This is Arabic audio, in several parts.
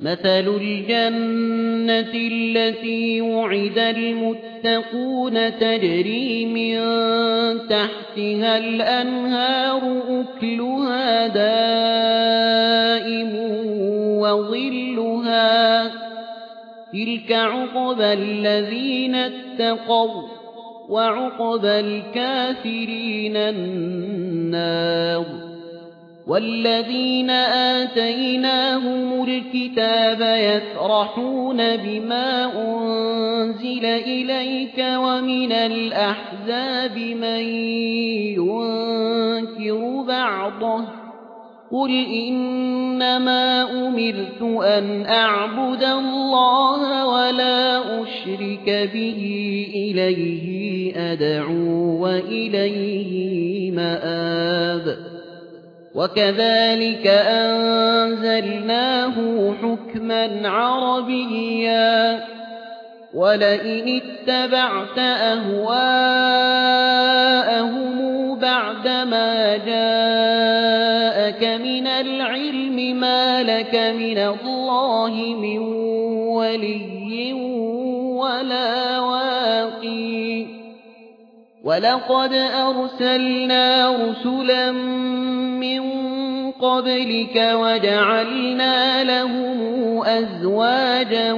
مثل الجنة التي وعد المتقون تجري من تحتها الأنهار أكلها دائم وظلها تلك عقبى الذين اتقوا وعقبى الكافرين النار والذين آتيناهم الكتاب يفرحون بما أنزل إليك ومن الأحزاب من ينكر بعضه قل إنما أمرت أن أعبد الله ولا أشرك به إليه أدعو وإليه مآب وكذلك أنزلناه حكما عربيا ولئن اتبعت أهواءهم بعدما جاءك من العلم ما لك من الله من ولي ولا واقي ولقد أرسلنا رسلا من قبلك وجعلنا لهم أزواجا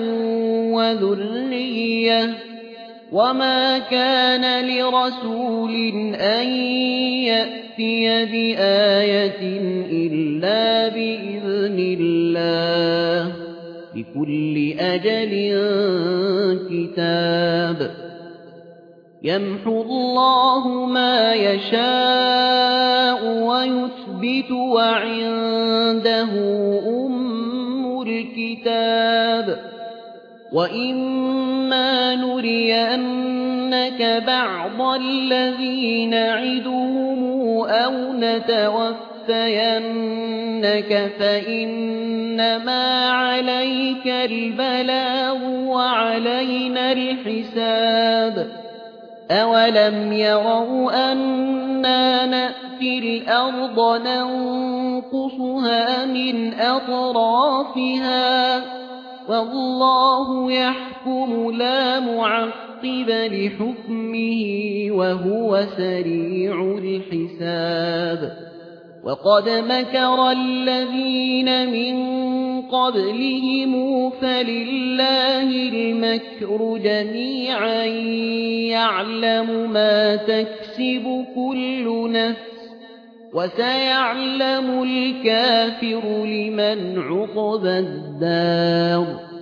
وذرية وما كان لرسول أن يأتي بآية إلا بإذن الله لكل أجل كتاب يمحو الله ما يشاء ويثبت وعنده أم الكتاب وإما نرينك بعض الذي نعدهم أو نتوفينك فإنما عليك البلاغ وعلينا الحساب أولم يروا أنا نأتي الأرض ننقصها من أطرافها والله يحكم لا معقب لحكمه وهو سريع الحساب وقد مكر الذين من قبلهم فلله المكر جميعا يعلم ما تكسب كل نفس وسيعلم الكافر لمن عقبى الدار